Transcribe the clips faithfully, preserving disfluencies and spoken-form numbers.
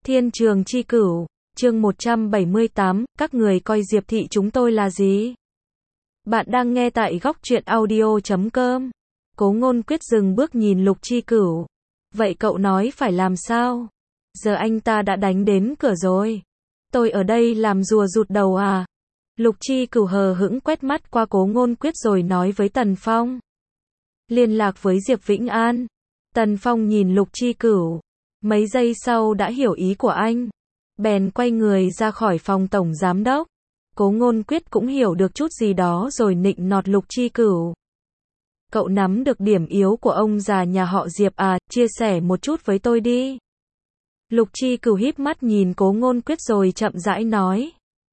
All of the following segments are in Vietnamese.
Thiên trường chi cửu, chương một trăm bảy mươi tám, các người coi Diệp thị chúng tôi là gì? Bạn đang nghe tại góc truyện audio chấm com. Cố Ngôn Quyết dừng bước nhìn Lục Chi Cửu. Vậy cậu nói phải làm sao? Giờ anh ta đã đánh đến cửa rồi. Tôi ở đây làm rùa rụt đầu à? Lục Chi Cửu hờ hững quét mắt qua Cố Ngôn Quyết rồi nói với Tần Phong. Liên lạc với Diệp Vĩnh An. Tần Phong nhìn Lục Chi Cửu. Mấy giây sau đã hiểu ý của anh. Bèn quay người ra khỏi phòng tổng giám đốc. Cố Ngôn Quyết cũng hiểu được chút gì đó rồi nịnh nọt Lục Chi Cửu. Cậu nắm được điểm yếu của ông già nhà họ Diệp à, chia sẻ một chút với tôi đi. Lục Chi Cửu híp mắt nhìn Cố Ngôn Quyết rồi chậm rãi nói.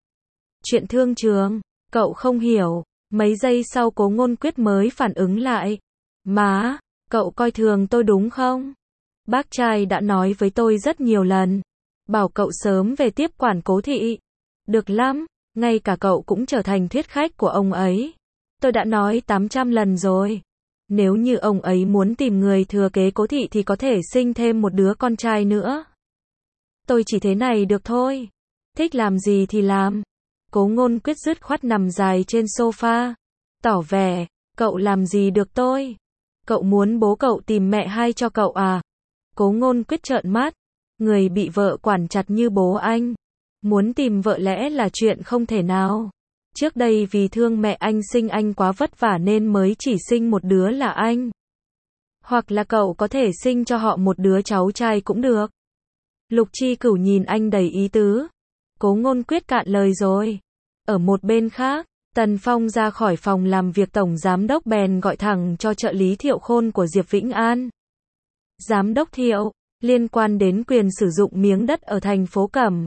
Chuyện thương trường, cậu không hiểu. Mấy giây sau Cố Ngôn Quyết mới phản ứng lại. Má, cậu coi thường tôi đúng không? Bác trai đã nói với tôi rất nhiều lần. Bảo cậu sớm về tiếp quản Cố thị. Được lắm, ngay cả cậu cũng trở thành thuyết khách của ông ấy. Tôi đã nói tám trăm lần rồi. Nếu như ông ấy muốn tìm người thừa kế Cố thị thì có thể sinh thêm một đứa con trai nữa. Tôi chỉ thế này được thôi. Thích làm gì thì làm. Cố Ngôn Quyết dứt khoát nằm dài trên sofa. Tỏ vẻ, cậu làm gì được tôi? Cậu muốn bố cậu tìm mẹ hay cho cậu à? Cố Ngôn Quyết trợn mắt. Người bị vợ quản chặt như bố anh. Muốn tìm vợ lẽ là chuyện không thể nào. Trước đây vì thương mẹ anh sinh anh quá vất vả nên mới chỉ sinh một đứa là anh. Hoặc là cậu có thể sinh cho họ một đứa cháu trai cũng được. Lục Chi Cửu nhìn anh đầy ý tứ. Cố Ngôn Quyết cạn lời rồi. Ở một bên khác, Tần Phong ra khỏi phòng làm việc tổng giám đốc bèn gọi thẳng cho trợ lý Thiệu Khôn của Diệp Vĩnh An. Giám đốc Thiệu, liên quan đến quyền sử dụng miếng đất ở thành phố Cẩm.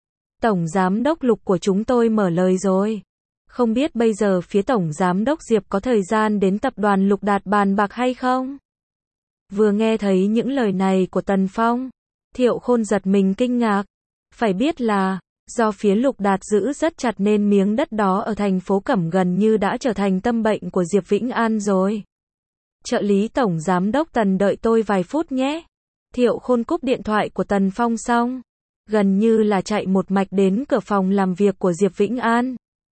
Tổng giám đốc Lục của chúng tôi mở lời rồi. Không biết bây giờ phía tổng giám đốc Diệp có thời gian đến tập đoàn Lục Đạt bàn bạc hay không? Vừa nghe thấy những lời này của Tần Phong, Thiệu Khôn giật mình kinh ngạc. Phải biết là, do phía Lục Đạt giữ rất chặt nên miếng đất đó ở thành phố Cẩm gần như đã trở thành tâm bệnh của Diệp Vĩnh An rồi. Trợ lý tổng giám đốc Tần đợi tôi vài phút nhé. Thiệu Khôn cúp điện thoại của Tần Phong xong. Gần như là chạy một mạch đến cửa phòng làm việc của Diệp Vĩnh An.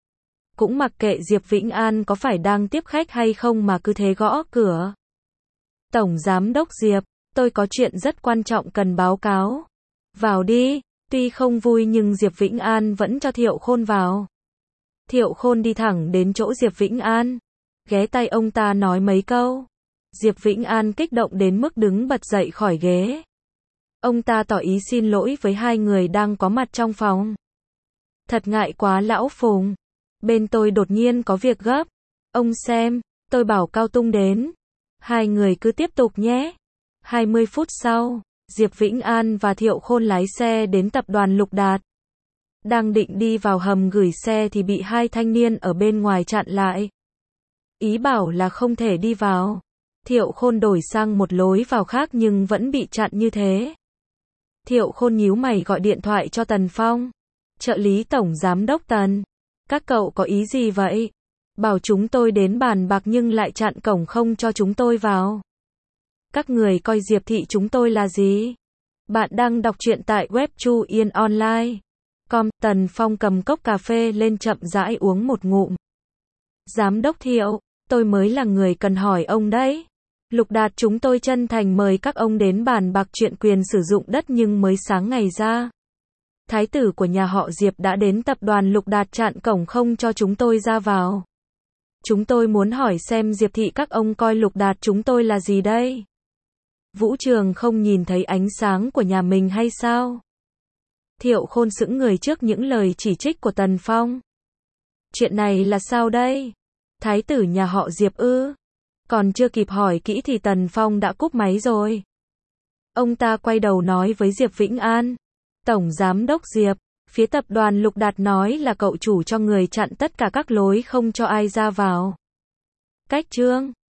Cũng mặc kệ Diệp Vĩnh An có phải đang tiếp khách hay không mà cứ thế gõ cửa. Tổng giám đốc Diệp, tôi có chuyện rất quan trọng cần báo cáo. Vào đi. Tuy không vui nhưng Diệp Vĩnh An vẫn cho Thiệu Khôn vào. Thiệu Khôn đi thẳng đến chỗ Diệp Vĩnh An. Ghé tai ông ta nói mấy câu. Diệp Vĩnh An kích động đến mức đứng bật dậy khỏi ghế. Ông ta tỏ ý xin lỗi với hai người đang có mặt trong phòng. Thật ngại quá lão Phùng. Bên tôi đột nhiên có việc gấp. Ông xem, tôi bảo Cao Tung đến. Hai người cứ tiếp tục nhé. hai mươi phút sau, Diệp Vĩnh An và Thiệu Khôn lái xe đến tập đoàn Lục Đạt. Đang định đi vào hầm gửi xe thì bị hai thanh niên ở bên ngoài chặn lại. Ý bảo là không thể đi vào. Thiệu Khôn đổi sang một lối vào khác nhưng vẫn bị chặn như thế. Thiệu Khôn nhíu mày gọi điện thoại cho Tần Phong. Trợ lý tổng giám đốc Tần. Các cậu có ý gì vậy? Bảo chúng tôi đến bàn bạc nhưng lại chặn cổng không cho chúng tôi vào. Các người coi Diệp thị chúng tôi là gì? Bạn đang đọc truyện tại web Chu Yên Online. Com. Tần Phong cầm cốc cà phê lên chậm rãi uống một ngụm. Giám đốc Thiệu, tôi mới là người cần hỏi ông đấy. Lục Đạt chúng tôi chân thành mời các ông đến bàn bạc chuyện quyền sử dụng đất nhưng mới sáng ngày ra. Thái tử của nhà họ Diệp đã đến tập đoàn Lục Đạt chặn cổng không cho chúng tôi ra vào. Chúng tôi muốn hỏi xem Diệp thị các ông coi Lục Đạt chúng tôi là gì đây? Vũ Trường không nhìn thấy ánh sáng của nhà mình hay sao? Thiệu Khôn sững người trước những lời chỉ trích của Tần Phong. Chuyện này là sao đây? Thái tử nhà họ Diệp ư? Còn chưa kịp hỏi kỹ thì Tần Phong đã cúp máy rồi. Ông ta quay đầu nói với Diệp Vĩnh An. Tổng giám đốc Diệp, phía tập đoàn Lục Đạt nói là cậu chủ cho người chặn tất cả các lối không cho ai ra vào. Cách trương.